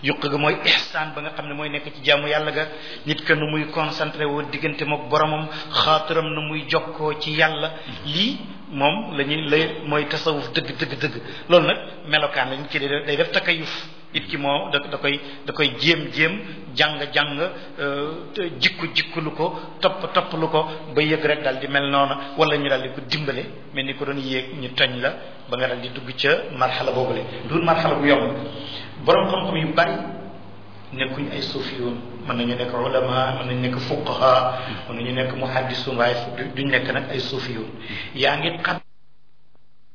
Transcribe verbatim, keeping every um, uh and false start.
yuq ga mooy ihsaan ba nga xam ne mooy nekk ci jaamu yàlla ga nit ka nu muy concentré woo diggante mook boromam xaatiram nu muy jokkoo ci yàlla lii moom la ñuy lay mooy tasawuf dëgg dëgg dëgg loolu nag melokaan la nit ki day def takayuf nit ki moo da da koy da koy jéem jéem jàng jàng jikku jikku lu ko topp topp lu ko ba yëg rek daal di mel noonu wala ñu daal di ko dimbale mel ni ko doon yéeg ñu toñ la ba nga daal di dugg ca marxala boobule du marxala bu yomb borom xam-xam yu bari nekkuñ ay suufiyoon mën nañu nekk ulama mën nañu nekk fuqaha mën nañu nekk muhaddisun waaye duñ nekk nag ay suufiyoon yaa ngi xam